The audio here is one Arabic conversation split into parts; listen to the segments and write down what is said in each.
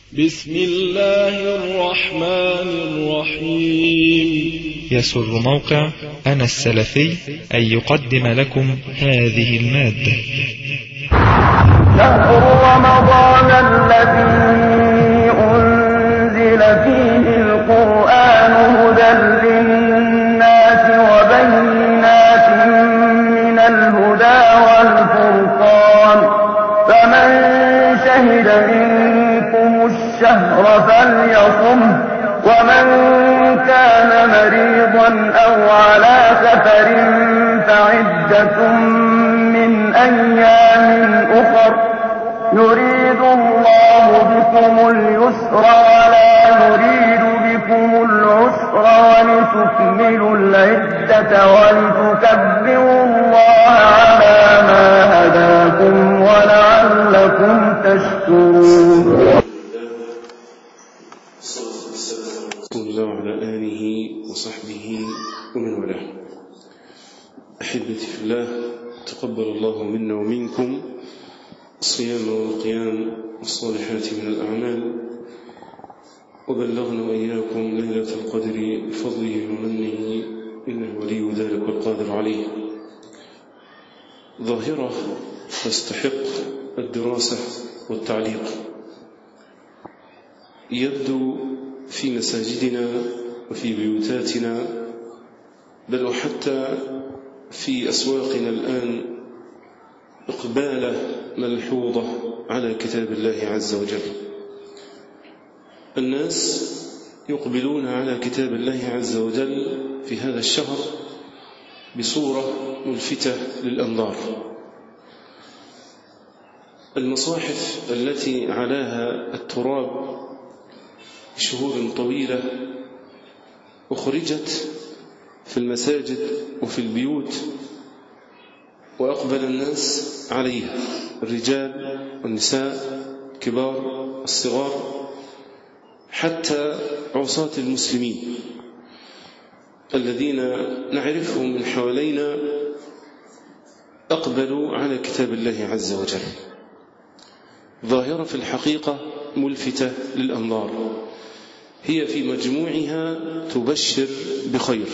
بسم الله الرحمن الرحيم. يسر موقع أنا السلفي أن يقدم لكم هذه المادة. شهر رمضان الذي أنزل فيه القرآن هدى للناس وبينات من الهدى والفرقان، فمن شهد منكم الشهر فليصمه، ومن كان مريضا أو على سفر فعدة من أيام أخر، يريد الله بكم اليسر ولا يريد بكم العسر، ولتكملوا العدة ولتكبروا الله على ما هداكم ولعلكم تشكرون. صلى الله على آله وصحبه ومن والاه. أحبتي في الله، تقبل الله منا ومنكم الصيام والقيام والصالحات من الأعمال، وبلغنا وإياكم ليلة القدر بفضله ومنه، إنه ولي ذلك والقادر عليه. ظاهرة تستحق الدراسة والتعليق. يبدو في مساجدنا وفي بيوتاتنا، بل وحتى في أسواقنا الآن، إقبالة ملحوظة على كتاب الله عز وجل. الناس يقبلون على كتاب الله عز وجل في هذا الشهر بصورة ملفتة للأنظار. المصاحف التي علاها التراب شهور طويلة أخرجت في المساجد وفي البيوت، وأقبل الناس عليها، الرجال والنساء، كبار الصغار، حتى عصاة المسلمين الذين نعرفهم من حوالينا أقبلوا على كتاب الله عز وجل. ظاهرة في الحقيقة ملفتة للأنظار، هي في مجموعها تبشر بخير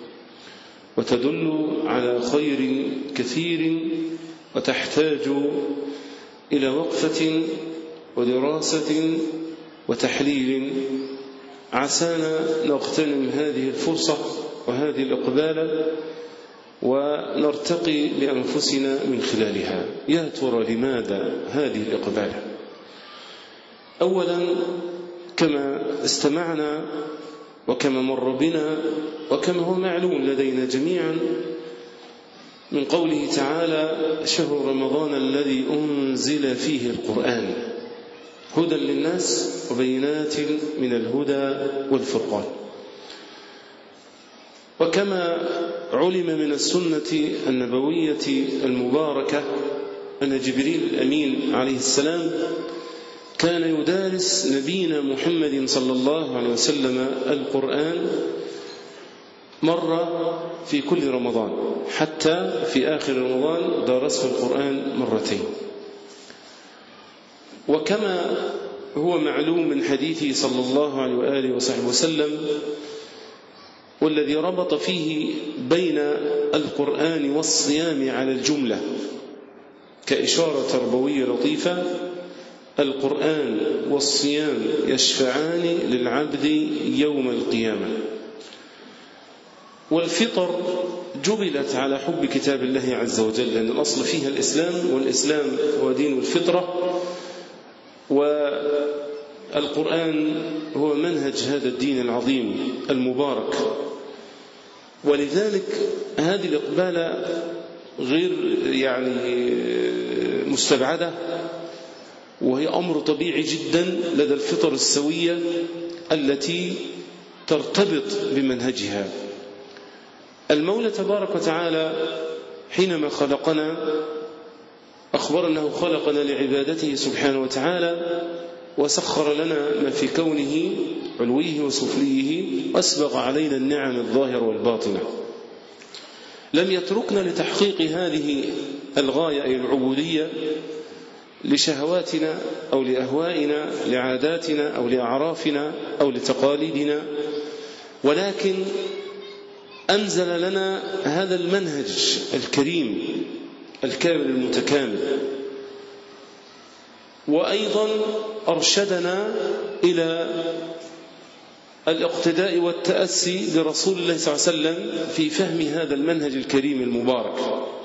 وتدل على خير كثير، وتحتاج إلى وقفة ودراسة وتحليل. عسانا نغتنم هذه الفرصة وهذه الإقبالة ونرتقي بأنفسنا من خلالها. يا ترى لماذا هذه الإقبالة؟ أولا، كما استمعنا وكما مر بنا وكما هو معلوم لدينا جميعا من قوله تعالى: شهر رمضان الذي أنزل فيه القرآن هدى للناس وبينات من الهدى والفرقان. وكما علم من السنة النبوية المباركة أن جبريل الأمين عليه السلام كان يدارس نبينا محمد صلى الله عليه وسلم القرآن مرة في كل رمضان، حتى في آخر رمضان درسه القرآن مرتين. وكما هو معلوم من حديثه صلى الله عليه وآله وصحبه وسلم، والذي ربط فيه بين القرآن والصيام على الجملة كإشارة تربوية لطيفة: القرآن والصيام يشفعان للعبد يوم القيامة. والفطر جبلت على حب كتاب الله عز وجل، لأن الأصل فيها الإسلام، والإسلام هو دين الفطرة، والقرآن هو منهج هذا الدين العظيم المبارك. ولذلك هذه الإقبالة غير مستبعدة، وهي أمر طبيعي جدا لدى الفطر السوية التي ترتبط بمنهجها. المولى تبارك وتعالى حينما خلقنا أخبر أنه خلقنا لعبادته سبحانه وتعالى، وسخر لنا ما في كونه علويه وسفليه، وأسبغ علينا النعم الظاهرة والباطنة. لم يتركنا لتحقيق هذه الغاية أي العبودية لشهواتنا أو لأهوائنا، لعاداتنا أو لأعرافنا أو لتقاليدنا، ولكن أنزل لنا هذا المنهج الكريم الكامل المتكامل، وأيضا أرشدنا إلى الاقتداء والتأسي برسول الله صلى الله عليه وسلم في فهم هذا المنهج الكريم المبارك.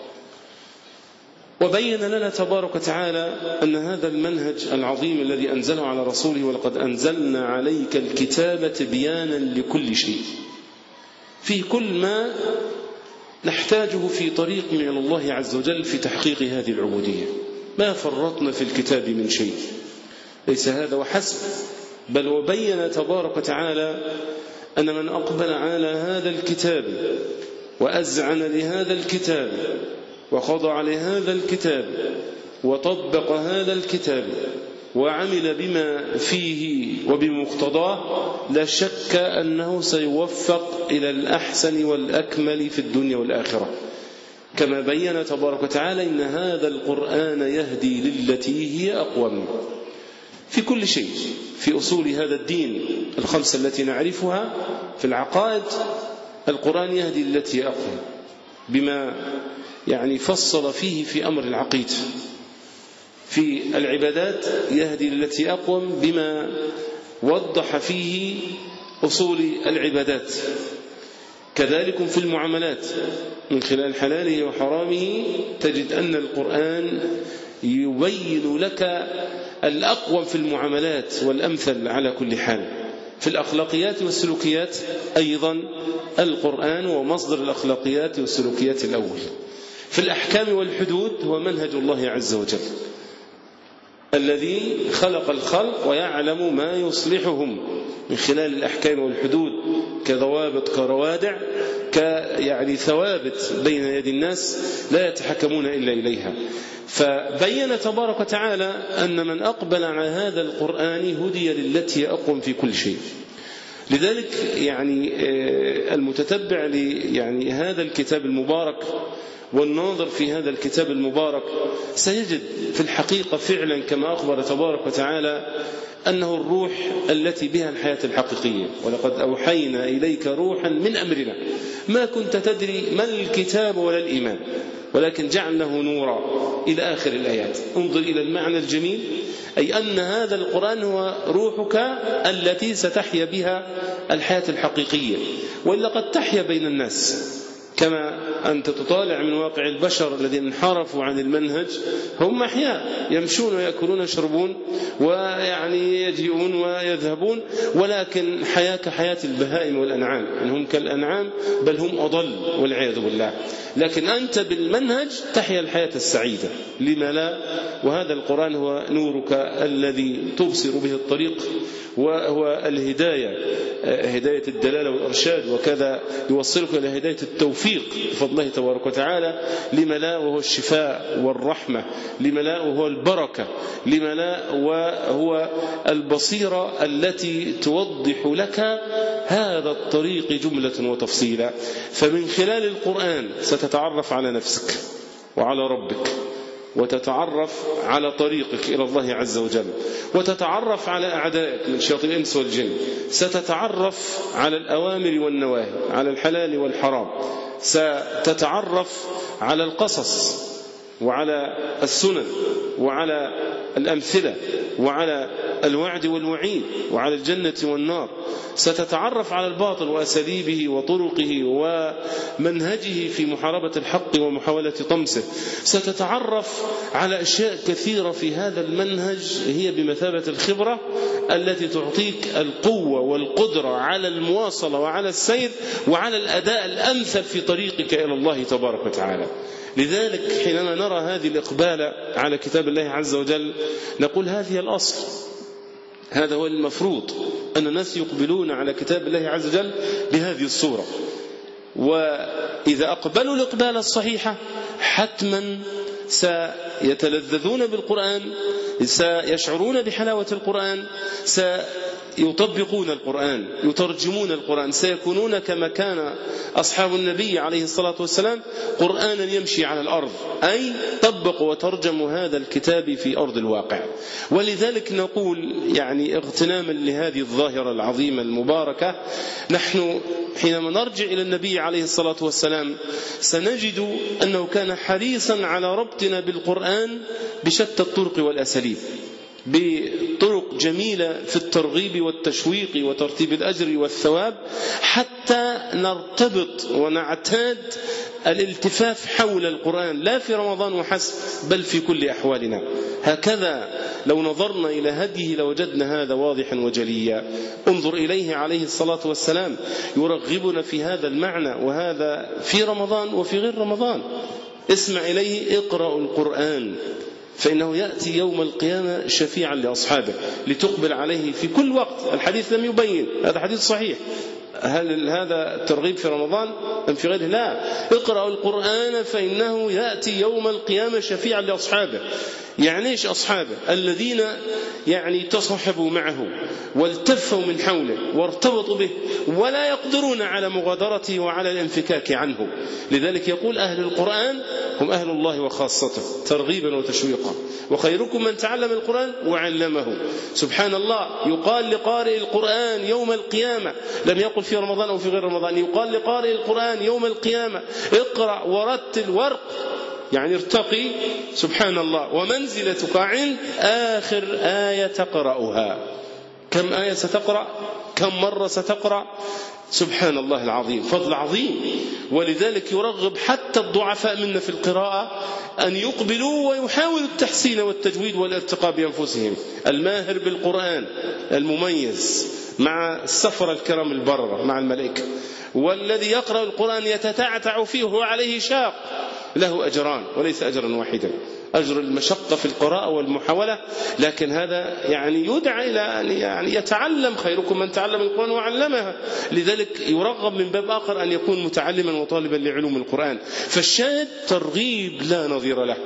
وبين لنا تبارك وتعالى أن هذا المنهج العظيم الذي أنزله على رسوله، ولقد أنزلنا عليك الكتاب تبيانا لكل شيء، فيه كل ما نحتاجه في طريق من الله عز وجل في تحقيق هذه العبودية. ما فرطنا في الكتاب من شيء. ليس هذا وحسب، بل وبين تبارك وتعالى أن من أقبل على هذا الكتاب وأذعن لهذا الكتاب وخضع لهذا الكتاب وطبق هذا الكتاب وعمل بما فيه وبمقتضاه، لا شك أنه سيوفق إلى الأحسن والأكمل في الدنيا والآخرة. كما بين تبارك وتعالى إن هذا القرآن يهدي للتي هي أقوم في كل شيء، في أصول هذا الدين الخمسة التي نعرفها في العقائد. القرآن يهدي للتي هي أقوم بما فصل فيه في أمر العقيدة. في العبادات يهدي للتي أقوم بما وضح فيه أصول العبادات. كذلك في المعاملات من خلال حلاله وحرامه تجد أن القرآن يبين لك الأقوم في المعاملات والأمثل على كل حال. في الأخلاقيات والسلوكيات أيضا القرآن ومصدر الأخلاقيات والسلوكيات الأول. في الأحكام والحدود هو منهج الله عز وجل الذي خلق الخلق ويعلم ما يصلحهم من خلال الأحكام والحدود كضوابط كروادع ثوابت بين يد الناس لا يتحكمون إلا إليها. فبين تبارك وتعالى أن من أقبل على هذا القرآن هدي للتي أقوم في كل شيء. لذلك المتتبع هذا الكتاب المبارك والناظر في هذا الكتاب المبارك سيجد في الحقيقة فعلا كما أخبر تبارك وتعالى أنه الروح التي بها الحياة الحقيقية. ولقد أوحينا إليك روحا من أمرنا ما كنت تدري ما الكتاب ولا الإيمان ولكن جعلناه نورا إلى آخر الآيات. انظر إلى المعنى الجميل، أي أن هذا القرآن هو روحك التي ستحيا بها الحياة الحقيقية، وإلا قد تحيا بين الناس. كما أنت تطالع من واقع البشر الذين انحرفوا عن المنهج، هم أحياء يمشون ويأكلون ويشربون يجيئون ويذهبون، ولكن حياة كحياة البهائم والأنعام، هم كالأنعام بل هم أضل والعياذ بالله. لكن أنت بالمنهج تحيا الحياة السعيدة، لما لا؟ وهذا القرآن هو نورك الذي تبصر به الطريق، وهو الهداية، هداية الدلالة والإرشاد، وكذا يوصلك إلى هداية التوفيق بفضله تبارك وتعالى، لما لا؟ وهو الشفاء والرحمة، لما لا؟ وهو البركة، لما لا؟ وهو البصيرة التي توضح لك هذا الطريق جملة وتفصيلا. فمن خلال القرآن ستتعرف على نفسك وعلى ربك، وتتعرف على طريقك إلى الله عز وجل، وتتعرف على أعدائك من شياطين الإنس والجن، ستتعرف على الأوامر والنواهي، على الحلال والحرام، ستتعرف على القصص وعلى السنن وعلى الأمثلة وعلى الوعد والوعيد وعلى الجنة والنار، ستتعرف على الباطل وأساليبه وطرقه ومنهجه في محاربة الحق ومحاولة طمسه، ستتعرف على أشياء كثيرة في هذا المنهج هي بمثابة الخبرة التي تعطيك القوة والقدرة على المواصلة وعلى السير وعلى الأداء الأمثل في طريقك إلى الله تبارك وتعالى. لذلك حينما نرى هذه الإقبال على كتاب الله عز وجل نقول هذه الأصل، هذا هو المفروض أن الناس يقبلون على كتاب الله عز وجل بهذه الصورة. وإذا أقبلوا الإقبال الصحيحة حتما سيتلذذون بالقرآن سيشعرون بحلاوة القرآن، سيطبقون القرآن، يترجمون القرآن، سيكونون كما كان أصحاب النبي عليه الصلاة والسلام، قرآنا يمشي على الأرض، أي طبقوا وترجموا هذا الكتاب في أرض الواقع. ولذلك نقول يعني اغتناما لهذه الظاهرة العظيمة المباركة، نحن حينما نرجع إلى النبي عليه الصلاة والسلام سنجد أنه كان حريصا على ربطنا بالقرآن بشتى الطرق والأساليب، بطرق جميلة في الترغيب والتشويق وترتيب الأجر والثواب، حتى نرتبط ونعتاد الالتفاف حول القرآن، لا في رمضان وحسب بل في كل أحوالنا. هكذا لو نظرنا إلى هديه لوجدنا هذا واضحا وجليا. انظر إليه عليه الصلاة والسلام يرغبنا في هذا المعنى، وهذا في رمضان وفي غير رمضان. اسمع إليه: اقرأوا القرآن فإنه يأتي يوم القيامة شفيعا لأصحابه، لتقبل عليه في كل وقت. الحديث لم يبين، هذا حديث صحيح. هل هذا الترغيب في رمضان أم في غيره؟ لا، اقرأوا القرآن فإنه يأتي يوم القيامة شفيعا لأصحابه. يعني إيش أصحابه؟ الذين يعني تصحبوا معه والتفوا من حوله وارتبطوا به ولا يقدرون على مغادرته وعلى الانفكاك عنه. لذلك يقول: أهل القرآن هم أهل الله وخاصته، ترغيبا وتشويقا. وخيركم من تعلم القرآن وعلمه. سبحان الله، يقال لقارئ القرآن يوم القيامة، لم يقل في رمضان أو في غير رمضان، يقال لقارئ القرآن يوم القيامة: اقرأ ورتل ورق، يعني ارتقي. سبحان الله، ومنزلتك عند آخر آية تقرأها. كم آية ستقرأ؟ كم مرة ستقرأ؟ سبحان الله العظيم، فضل عظيم. ولذلك يرغب حتى الضعفاء منا في القراءة أن يقبلوا ويحاولوا التحسين والتجويد والارتقاء بأنفسهم. الماهر بالقرآن المميز مع السفر الكرام البررة مع الملائكة، والذي يقرأ القرآن يتتعتع فيه وهو عليه شاق، له أجران وليس أجرا واحدا: أجر المشقة في القراءة والمحاولة، لكن هذا يعني يدعى إلى أن يعني يتعلم. خيركم من تعلم القرآن وعلمها. لذلك يرغب من باب آخر أن يكون متعلما وطالبا لعلوم القرآن. فالشاهد ترغيب لا نظير له.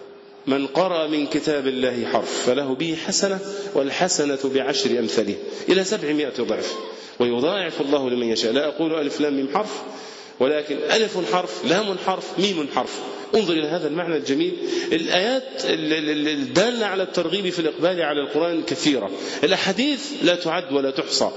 من قرأ من كتاب الله حرف فله به حسنة، والحسنة بعشر أمثاله إلى 700 ضعف، ويضاعف الله لمن يشاء. لا أقول ألف لام ميم حرف، ولكن ألف حرف، لام حرف، ميم حرف. انظر إلى هذا المعنى الجميل. الآيات الدالة على الترغيب في الإقبال على القرآن كثيرة، الأحاديث لا تعد ولا تحصى.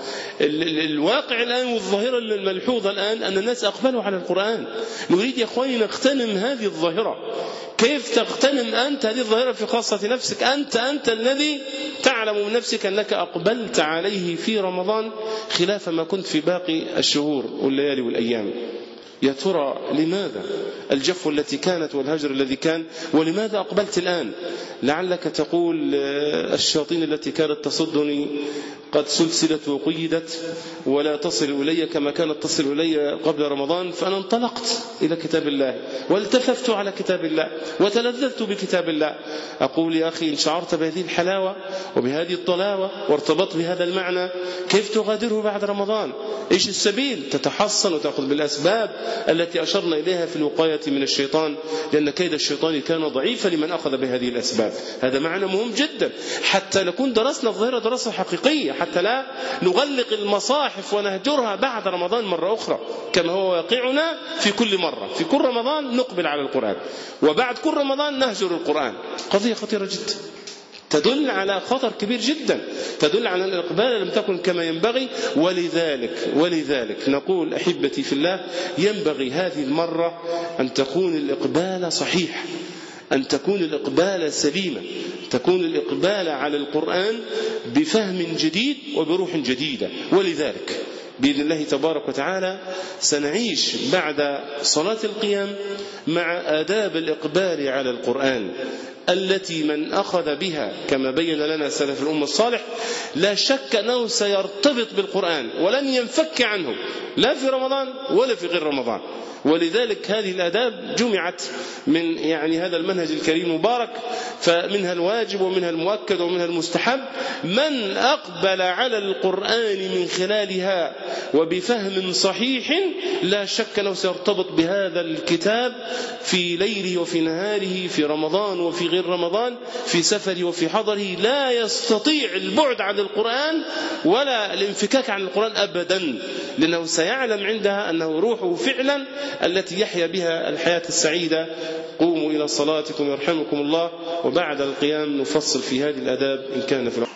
الواقع الآن والظاهرة الملحوظة الآن أن الناس أقبلوا على القرآن. نريد يا أخواني نغتنم هذه الظاهرة. كيف تغتنم أنت هذه الظاهرة في خاصة نفسك؟ أنت الذي تعلم من نفسك أنك أقبلت عليه في رمضان خلاف ما كنت في باقي الشهور والليالي والأيام. يا ترى لماذا الجف التي كانت والهجر الذي كان، ولماذا أقبلت الآن؟ لعلك تقول: الشياطين التي كانت تصدني قد سلسلت وقيدت ولا تصل إلي كما كانت تصل إلي قبل رمضان، فأنا انطلقت إلى كتاب الله والتففت على كتاب الله وتلذذت بكتاب الله. أقول يا أخي: إن شعرت بهذه الحلاوة وبهذه الطلاوة وارتبطت بهذا المعنى، كيف تغادره بعد رمضان؟ إيش السبيل؟ تتحصن وتأخذ بالأسباب التي أشرنا إليها في الوقاية من الشيطان، لأن كيد الشيطان كان ضعيفا لمن أخذ بهذه الأسباب. هذا معنى مهم جدا حتى نكون درسنا الظاهرة دراسة حقيقية، حتى لا نغلق المصاحف ونهجرها بعد رمضان مرة أخرى كما هو واقعنا في كل مرة. في كل رمضان نقبل على القرآن، وبعد كل رمضان نهجر القرآن. قضية خطيرة جدا، تدل على خطر كبير جدا، تدل على أن الإقبال لم تكن كما ينبغي. ولذلك نقول أحبتي في الله: ينبغي هذه المرة أن تكون الإقبال صحيح، أن تكون الإقبال سليمة، تكون الإقبال على القرآن بفهم جديد وبروح جديدة. ولذلك بإذن الله تبارك وتعالى سنعيش بعد صلاة القيام مع آداب الإقبال على القرآن التي من أخذ بها كما بين لنا سلف الأمة الصالح لا شك أنه سيرتبط بالقرآن ولن ينفك عنه، لا في رمضان ولا في غير رمضان. ولذلك هذه الآداب جمعت من هذا المنهج الكريم المبارك، فمنها الواجب ومنها المؤكد ومنها المستحب. من أقبل على القرآن من خلالها وبفهم صحيح لا شك أنه سيرتبط بهذا الكتاب في ليله وفي نهاره، في رمضان وفي غير رمضان، في سفره وفي حضره. لا يستطيع البعد عن القرآن ولا الانفكاك عن القرآن أبدا، لأنه سيعلم عندها أنه روحه فعلا التي يحيا بها الحياة السعيدة. قوموا إلى صلاتكم يرحمكم الله. وبعد القيام نفصل في هذه الآداب إن كان في